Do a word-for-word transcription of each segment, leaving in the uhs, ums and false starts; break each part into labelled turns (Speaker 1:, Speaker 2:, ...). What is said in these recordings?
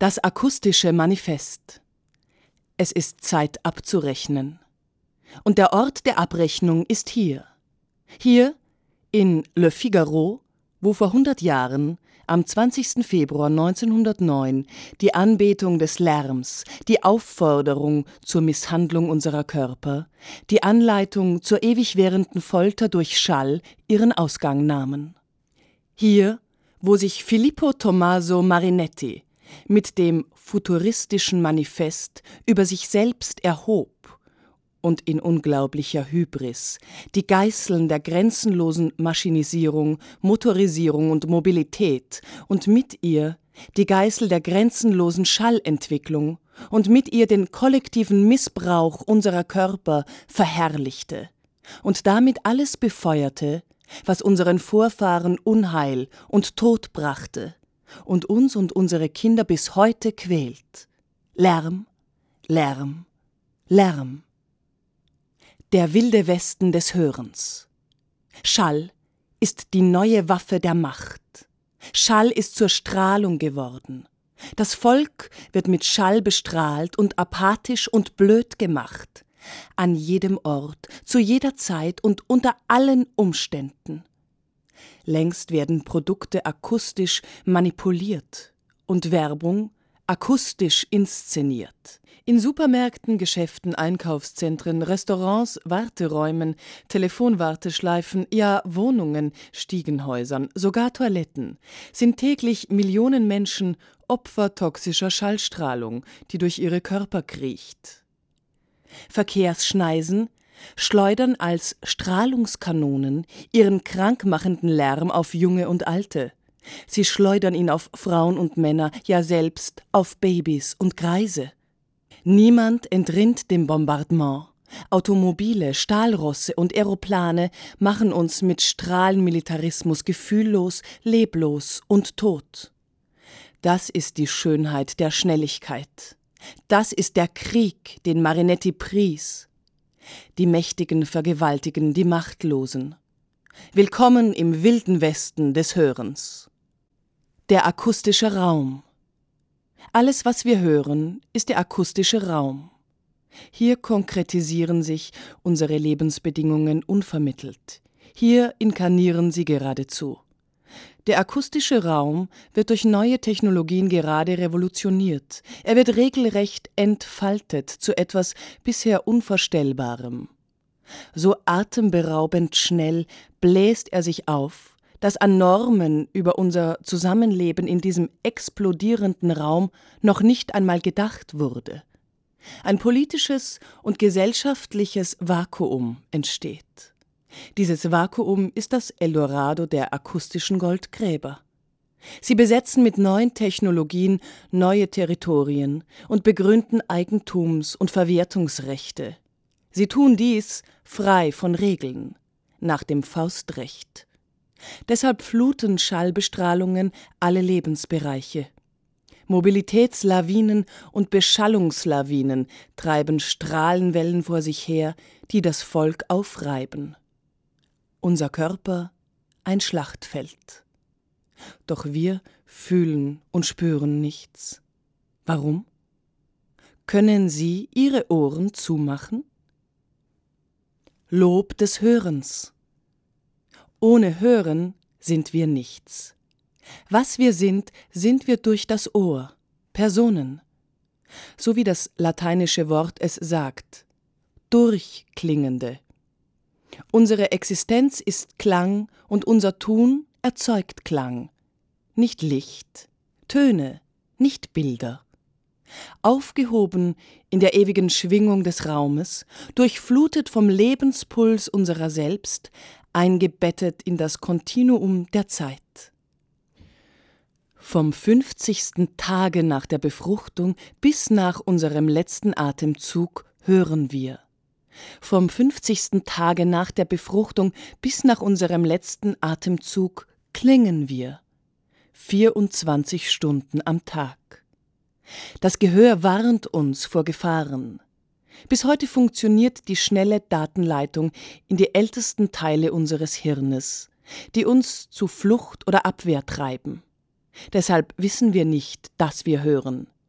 Speaker 1: Das akustische Manifest. Es ist Zeit abzurechnen. Und der Ort der Abrechnung ist hier. Hier in Le Figaro, wo vor hundert Jahren, am zwanzigsten Februar neunzehnhundertneun, die Anbetung des Lärms, die Aufforderung zur Misshandlung unserer Körper, die Anleitung zur ewig währenden Folter durch Schall ihren Ausgang nahmen. Hier, wo sich Filippo Tommaso Marinetti mit dem futuristischen Manifest über sich selbst erhob und in unglaublicher Hybris die Geißeln der grenzenlosen Maschinisierung, Motorisierung und Mobilität und mit ihr die Geißel der grenzenlosen Schallentwicklung und mit ihr den kollektiven Missbrauch unserer Körper verherrlichte und damit alles befeuerte, was unseren Vorfahren Unheil und Tod brachte und uns und unsere Kinder bis heute quält. Lärm, Lärm, Lärm. Der wilde Westen des Hörens. Schall ist die neue Waffe der Macht. Schall ist zur Strahlung geworden. Das Volk wird mit Schall bestrahlt und apathisch und blöd gemacht. An jedem Ort, zu jeder Zeit und unter allen Umständen. Längst werden Produkte akustisch manipuliert und Werbung akustisch inszeniert. In Supermärkten, Geschäften, Einkaufszentren, Restaurants, Warteräumen, Telefonwarteschleifen, ja Wohnungen, Stiegenhäusern, sogar Toiletten sind täglich Millionen Menschen Opfer toxischer Schallstrahlung, die durch ihre Körper kriecht. Verkehrsschneisen schleudern als Strahlungskanonen ihren krankmachenden Lärm auf Junge und Alte. Sie schleudern ihn auf Frauen und Männer, ja selbst auf Babys und Greise. Niemand entrinnt dem Bombardement. Automobile, Stahlrosse und Aeroplane machen uns mit Strahlenmilitarismus gefühllos, leblos und tot. Das ist die Schönheit der Schnelligkeit. Das ist der Krieg, den Marinetti pries. Die Mächtigen vergewaltigen die Machtlosen. Willkommen im wilden Westen des Hörens. Der akustische Raum. Alles, was wir hören, ist der akustische Raum. Hier konkretisieren sich unsere Lebensbedingungen unvermittelt. Hier inkarnieren sie geradezu. Der akustische Raum wird durch neue Technologien gerade revolutioniert. Er wird regelrecht entfaltet zu etwas bisher Unvorstellbarem. So atemberaubend schnell bläst er sich auf, dass an Normen über unser Zusammenleben in diesem explodierenden Raum noch nicht einmal gedacht wurde. Ein politisches und gesellschaftliches Vakuum entsteht. Dieses Vakuum ist das Eldorado der akustischen Goldgräber. Sie besetzen mit neuen Technologien neue Territorien und begründen Eigentums- und Verwertungsrechte. Sie tun dies frei von Regeln, nach dem Faustrecht. Deshalb fluten Schallbestrahlungen alle Lebensbereiche. Mobilitätslawinen und Beschallungslawinen treiben Strahlenwellen vor sich her, die das Volk aufreiben. Unser Körper ein Schlachtfeld. Doch wir fühlen und spüren nichts. Warum? Können Sie Ihre Ohren zumachen? Lob des Hörens. Ohne Hören sind wir nichts. Was wir sind, sind wir durch das Ohr, Personen. So wie das lateinische Wort es sagt, durchklingende. Unsere Existenz ist Klang und unser Tun erzeugt Klang. Nicht Licht, Töne, nicht Bilder. Aufgehoben in der ewigen Schwingung des Raumes, durchflutet vom Lebenspuls unserer selbst, eingebettet in das Kontinuum der Zeit. Vom fünfzigsten Tage nach der Befruchtung bis nach unserem letzten Atemzug hören wir. Vom fünfzigsten Tage nach der Befruchtung bis nach unserem letzten Atemzug klingen wir. vierundzwanzig Stunden am Tag. Das Gehör warnt uns vor Gefahren. Bis heute funktioniert die schnelle Datenleitung in die ältesten Teile unseres Hirnes, die uns zu Flucht oder Abwehr treiben. Deshalb wissen wir nicht, dass wir hören.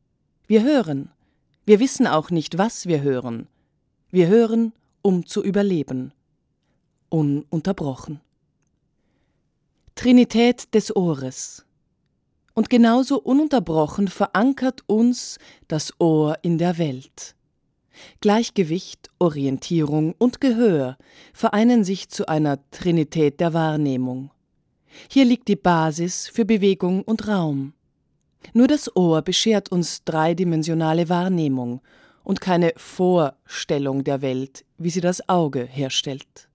Speaker 1: Wir hören. Wir wissen auch nicht, was wir hören. Wir hören, um zu überleben. Ununterbrochen. Trinität des Ohres. Und genauso ununterbrochen verankert uns das Ohr in der Welt. Gleichgewicht, Orientierung und Gehör vereinen sich zu einer Trinität der Wahrnehmung. Hier liegt die Basis für Bewegung und Raum. Nur das Ohr beschert uns dreidimensionale Wahrnehmung und keine Vorstellung der Welt, wie sie das Auge herstellt.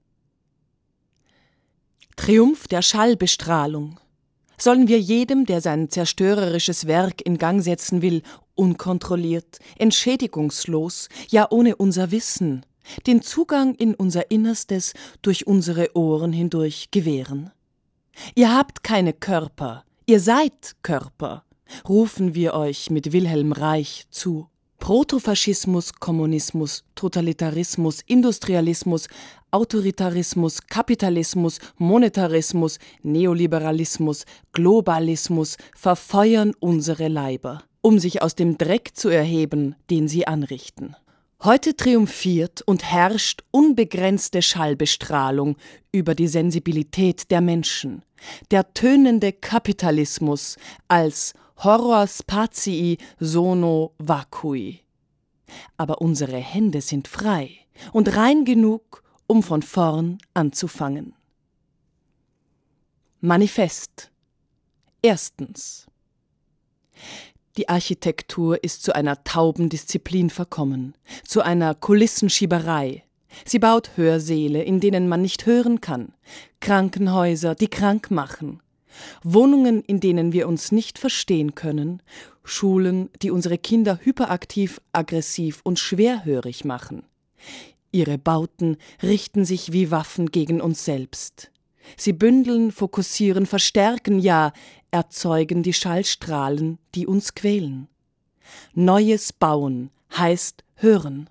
Speaker 1: Triumph der Schallbestrahlung. Sollen wir jedem, der sein zerstörerisches Werk in Gang setzen will, unkontrolliert, entschädigungslos, ja ohne unser Wissen, den Zugang in unser Innerstes durch unsere Ohren hindurch gewähren? Ihr habt keine Körper, ihr seid Körper, rufen wir euch mit Wilhelm Reich zu. Protofaschismus, Kommunismus, Totalitarismus, Industrialismus, Autoritarismus, Kapitalismus, Monetarismus, Neoliberalismus, Globalismus verfeuern unsere Leiber, um sich aus dem Dreck zu erheben, den sie anrichten. Heute triumphiert und herrscht unbegrenzte Schallbestrahlung über die Sensibilität der Menschen, der tönende Kapitalismus als Horror spatii sono vacui. Aber unsere Hände sind frei und rein genug, um von vorn anzufangen. Manifest. Erstens. Die Architektur ist zu einer tauben Disziplin verkommen, zu einer Kulissenschieberei. Sie baut Hörsäle, in denen man nicht hören kann, Krankenhäuser, die krank machen, Wohnungen, in denen wir uns nicht verstehen können, Schulen, die unsere Kinder hyperaktiv, aggressiv und schwerhörig machen. Ihre Bauten richten sich wie Waffen gegen uns selbst. Sie bündeln, fokussieren, verstärken, ja, erzeugen die Schallstrahlen, die uns quälen. Neues Bauen heißt hören.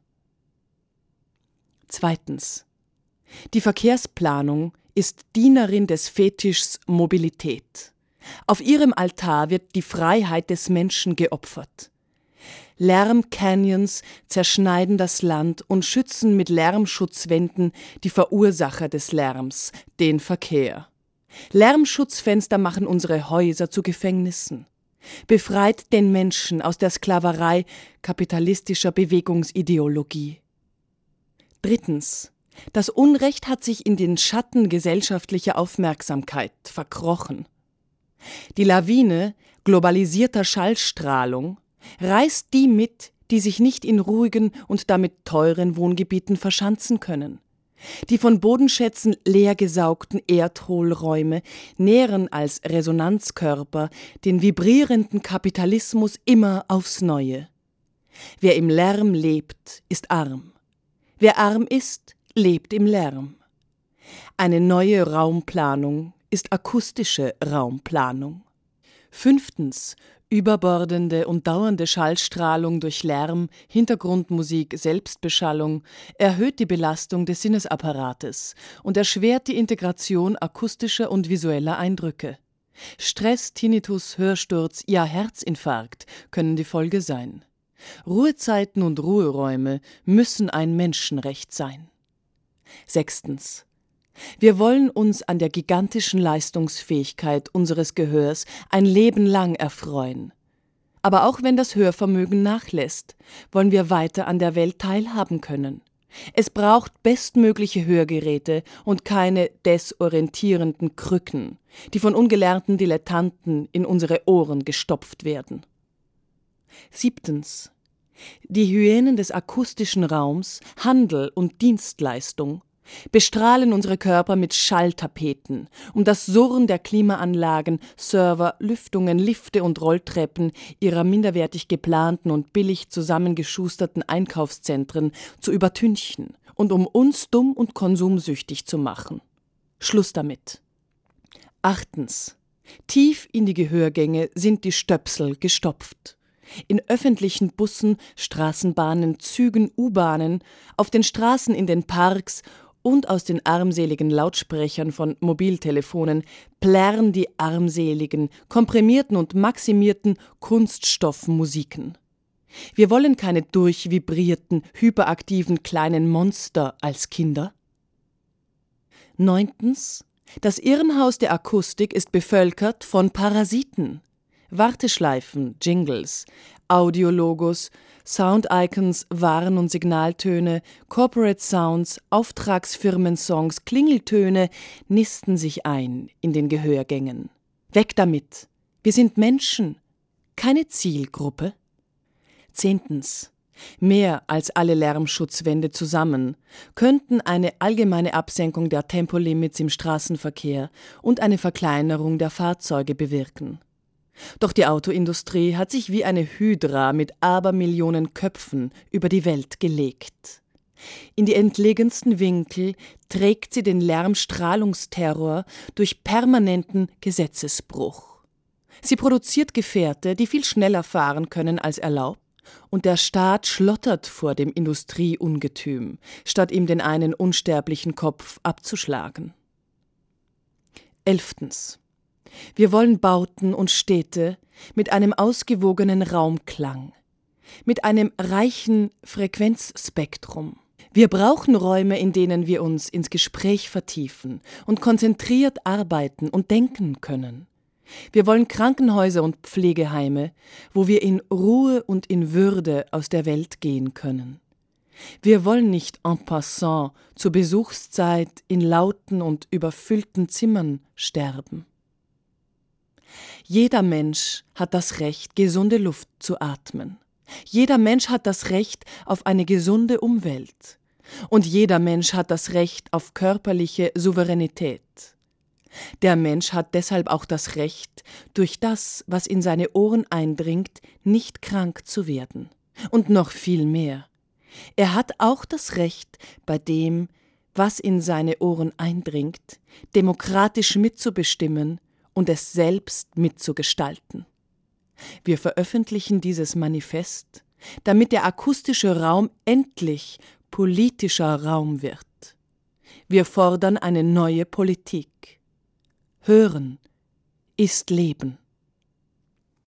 Speaker 1: Zweitens. Die Verkehrsplanung ist Dienerin des Fetischs Mobilität. Auf ihrem Altar wird die Freiheit des Menschen geopfert. Lärmcanyons zerschneiden das Land und schützen mit Lärmschutzwänden die Verursacher des Lärms, den Verkehr. Lärmschutzfenster machen unsere Häuser zu Gefängnissen. Befreit den Menschen aus der Sklaverei kapitalistischer Bewegungsideologie. Drittens. Das Unrecht hat sich in den Schatten gesellschaftlicher Aufmerksamkeit verkrochen. Die Lawine globalisierter Schallstrahlung reißt die mit, die sich nicht in ruhigen und damit teuren Wohngebieten verschanzen können. Die von Bodenschätzen leergesaugten Erdhohlräume nähren als Resonanzkörper den vibrierenden Kapitalismus immer aufs Neue. Wer im Lärm lebt, ist arm. Wer arm ist, lebt im Lärm. Eine neue Raumplanung ist akustische Raumplanung. Fünftens. Überbordende und dauernde Schallstrahlung durch Lärm, Hintergrundmusik, Selbstbeschallung erhöht die Belastung des Sinnesapparates und erschwert die Integration akustischer und visueller Eindrücke. Stress, Tinnitus, Hörsturz, ja Herzinfarkt können die Folge sein. Ruhezeiten und Ruheräume müssen ein Menschenrecht sein. Sechstens. Wir wollen uns an der gigantischen Leistungsfähigkeit unseres Gehörs ein Leben lang erfreuen. Aber auch wenn das Hörvermögen nachlässt, wollen wir weiter an der Welt teilhaben können. Es braucht bestmögliche Hörgeräte und keine desorientierenden Krücken, die von ungelernten Dilettanten in unsere Ohren gestopft werden. Siebtens. Die Hyänen des akustischen Raums, Handel und Dienstleistung bestrahlen unsere Körper mit Schalltapeten, um das Surren der Klimaanlagen, Server, Lüftungen, Lifte und Rolltreppen ihrer minderwertig geplanten und billig zusammengeschusterten Einkaufszentren zu übertünchen und um uns dumm und konsumsüchtig zu machen. Schluss damit. Achtens. Tief in die Gehörgänge sind die Stöpsel gestopft. In öffentlichen Bussen, Straßenbahnen, Zügen, U-Bahnen, auf den Straßen, in den Parks und aus den armseligen Lautsprechern von Mobiltelefonen plärren die armseligen, komprimierten und maximierten Kunststoffmusiken. Wir wollen keine durchvibrierten, hyperaktiven kleinen Monster als Kinder. Neuntens. Das Irrenhaus der Akustik ist bevölkert von Parasiten. Warteschleifen, Jingles, Audiologos, Sound-Icons, Warn- und Signaltöne, Corporate Sounds, Auftragsfirmensongs, Klingeltöne nisten sich ein in den Gehörgängen. Weg damit! Wir sind Menschen, keine Zielgruppe. Zehntens. Mehr als alle Lärmschutzwände zusammen könnten eine allgemeine Absenkung der Tempolimits im Straßenverkehr und eine Verkleinerung der Fahrzeuge bewirken. Doch die Autoindustrie hat sich wie eine Hydra mit Abermillionen Köpfen über die Welt gelegt. In die entlegensten Winkel trägt sie den Lärmstrahlungsterror durch permanenten Gesetzesbruch. Sie produziert Gefährte, die viel schneller fahren können als erlaubt, und der Staat schlottert vor dem Industrieungetüm, statt ihm den einen unsterblichen Kopf abzuschlagen. Elftens. Wir wollen Bauten und Städte mit einem ausgewogenen Raumklang, mit einem reichen Frequenzspektrum. Wir brauchen Räume, in denen wir uns ins Gespräch vertiefen und konzentriert arbeiten und denken können. Wir wollen Krankenhäuser und Pflegeheime, wo wir in Ruhe und in Würde aus der Welt gehen können. Wir wollen nicht en passant zur Besuchszeit in lauten und überfüllten Zimmern sterben. Jeder Mensch hat das Recht, gesunde Luft zu atmen. Jeder Mensch hat das Recht auf eine gesunde Umwelt. Und jeder Mensch hat das Recht auf körperliche Souveränität. Der Mensch hat deshalb auch das Recht, durch das, was in seine Ohren eindringt, nicht krank zu werden. Und noch viel mehr. Er hat auch das Recht, bei dem, was in seine Ohren eindringt, demokratisch mitzubestimmen und es selbst mitzugestalten. Wir veröffentlichen dieses Manifest, damit der akustische Raum endlich politischer Raum wird. Wir fordern eine neue Politik. Hören ist Leben.